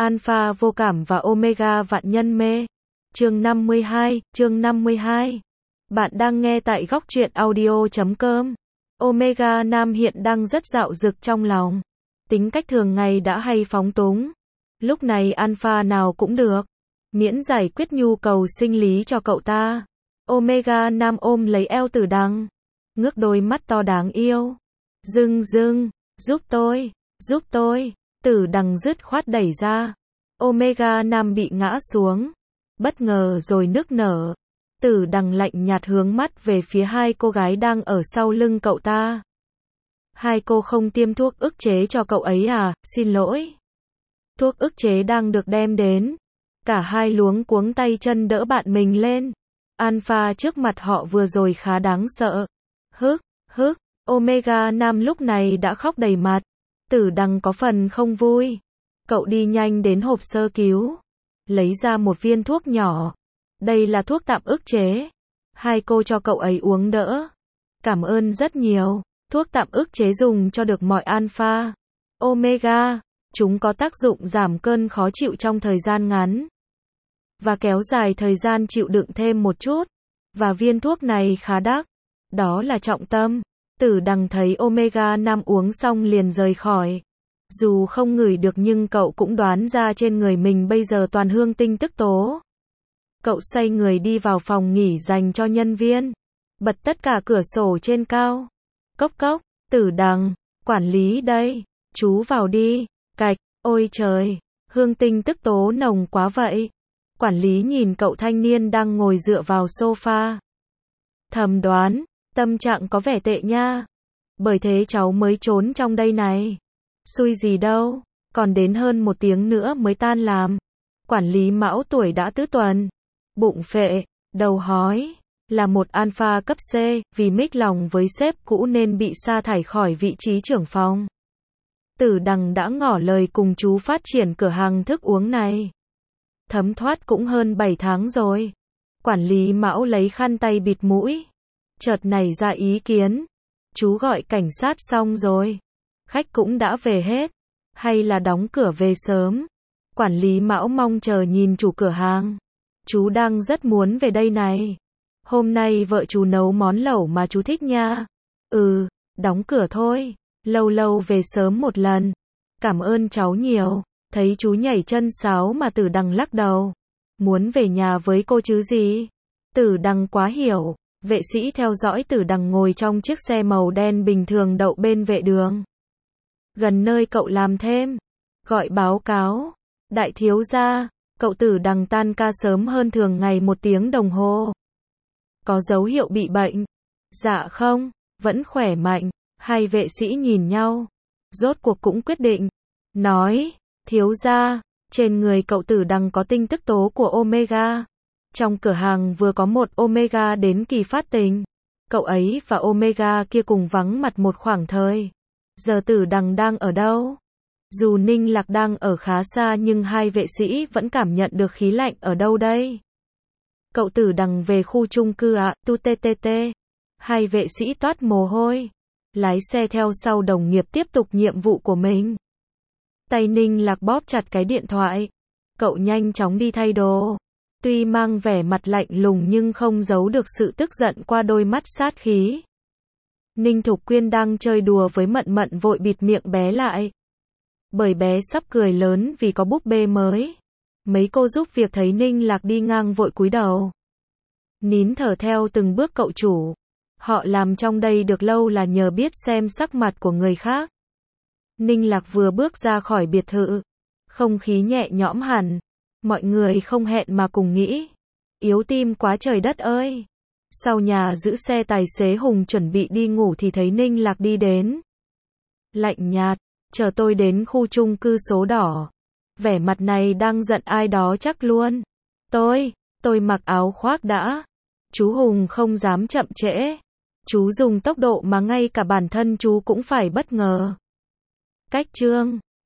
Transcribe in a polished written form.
Alpha vô cảm và Omega vạn nhân mê. Chương 52. Bạn đang nghe tại góc truyện audio.com. Omega Nam hiện đang rất dạo dực trong lòng. Tính cách thường ngày đã hay phóng túng. Lúc này Alpha nào cũng được, miễn giải quyết nhu cầu sinh lý cho cậu ta. Omega Nam ôm lấy eo Tử Đằng, ngước đôi mắt to đáng yêu. Dưng, giúp tôi. Tử Đằng dứt khoát đẩy ra. Omega Nam bị ngã xuống, bất ngờ rồi nức nở. Tử Đằng lạnh nhạt hướng mắt về phía hai cô gái đang ở sau lưng cậu ta. Hai cô không tiêm thuốc ức chế cho cậu ấy à? Xin lỗi. Thuốc ức chế đang được đem đến. Cả hai luống cuống tay chân đỡ bạn mình lên. Alpha trước mặt họ vừa rồi khá đáng sợ. Hức. Omega Nam lúc này đã khóc đầy mặt. Tử Đằng có phần không vui. Cậu đi nhanh đến hộp sơ cứu, lấy ra một viên thuốc nhỏ. Đây là thuốc tạm ức chế. Hai cô cho cậu ấy uống đỡ. Cảm ơn rất nhiều. Thuốc tạm ức chế dùng cho được mọi Alpha, Omega. Chúng có tác dụng giảm cơn khó chịu trong thời gian ngắn và kéo dài thời gian chịu đựng thêm một chút. Và viên thuốc này khá đắt. Đó là trọng tâm. Tử Đằng thấy Omega Nam uống xong liền rời khỏi. Dù không ngửi được nhưng cậu cũng đoán ra trên người mình bây giờ toàn hương tinh tức tố. Cậu xoay người đi vào phòng nghỉ dành cho nhân viên, bật tất cả cửa sổ trên cao. Cốc. Tử Đằng, quản lý đây, chú vào đi. Cạch. Ôi trời, hương tinh tức tố nồng quá vậy. Quản lý nhìn cậu thanh niên đang ngồi dựa vào sofa, thầm đoán, tâm trạng có vẻ tệ nha. Bởi thế cháu mới trốn trong đây này. Xui gì đâu, còn đến hơn 1 tiếng nữa mới tan làm. Quản lý Mão tuổi đã tứ tuần, bụng phệ, đầu hói, là một Alpha cấp C, vì mích lòng với sếp cũ nên bị sa thải khỏi vị trí trưởng phòng. Tử Đằng đã ngỏ lời cùng chú phát triển cửa hàng thức uống này. Thấm thoát cũng hơn 7 tháng rồi. Quản lý Mão lấy khăn tay bịt mũi, chợt nảy ra ý kiến. Chú gọi cảnh sát xong rồi, khách cũng đã về hết, hay là đóng cửa về sớm? Quản lý Mão mong chờ nhìn chủ cửa hàng. Chú đang rất muốn về đây này. Hôm nay vợ chú nấu món lẩu mà chú thích nha. Đóng cửa thôi. Lâu về sớm một lần. Cảm ơn cháu nhiều. Thấy chú nhảy chân sáo mà Tử Đằng lắc đầu. Muốn về nhà với cô chứ gì? Tử Đằng quá hiểu. Vệ sĩ theo dõi Tử Đằng ngồi trong chiếc xe màu đen bình thường đậu bên vệ đường, gần nơi cậu làm thêm. Gọi báo cáo. Đại thiếu gia, cậu Tử Đằng tan ca sớm hơn thường ngày 1 tiếng đồng hồ. Có dấu hiệu bị bệnh? Dạ không, vẫn khỏe mạnh. Hai vệ sĩ nhìn nhau, rốt cuộc cũng quyết định. Nói, thiếu gia, trên người cậu Tử Đằng có tinh tức tố của Omega. Trong cửa hàng vừa có một Omega đến kỳ phát tình. Cậu ấy và Omega kia cùng vắng mặt một khoảng thời. Giờ Tử Đằng đang ở đâu? Dù Ninh Lạc đang ở khá xa nhưng hai vệ sĩ vẫn cảm nhận được khí lạnh ở đâu đây. Cậu Tử Đằng về khu chung cư ạ, TTT. Hai vệ sĩ toát mồ hôi, lái xe theo sau đồng nghiệp tiếp tục nhiệm vụ của mình. Tay Ninh Lạc bóp chặt cái điện thoại. Cậu nhanh chóng đi thay đồ. Tuy mang vẻ mặt lạnh lùng nhưng không giấu được sự tức giận qua đôi mắt sát khí. Ninh Thục Quyên đang chơi đùa với Mận Mận vội bịt miệng bé lại. Bởi bé sắp cười lớn vì có búp bê mới. Mấy cô giúp việc thấy Ninh Lạc đi ngang vội cúi đầu, nín thở theo từng bước cậu chủ. Họ làm trong đây được lâu là nhờ biết xem sắc mặt của người khác. Ninh Lạc vừa bước ra khỏi biệt thự, không khí nhẹ nhõm hẳn. Mọi người không hẹn mà cùng nghĩ. Yếu tim quá trời đất ơi. Sau nhà giữ xe tài xế Hùng chuẩn bị đi ngủ thì thấy Ninh Lạc đi đến. Lạnh nhạt, chờ tôi đến khu chung cư số đỏ. Vẻ mặt này đang giận ai đó chắc luôn. Tôi mặc áo khoác đã. Chú Hùng không dám chậm trễ. Chú dùng tốc độ mà ngay cả bản thân chú cũng phải bất ngờ. Cách chương